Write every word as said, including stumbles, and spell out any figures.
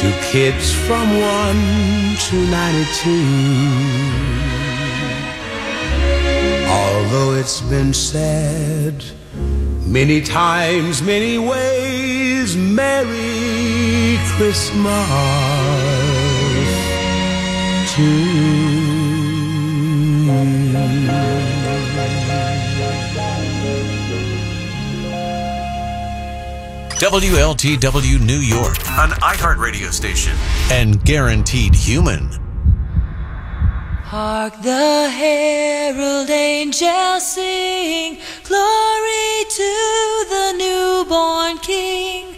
to kids from one to ninety-two. Although it's been said many times, many ways, Merry Christmas to you. W L T W New York, an iHeart radio station, and guaranteed human. Hark the herald angels sing, glory to the newborn King.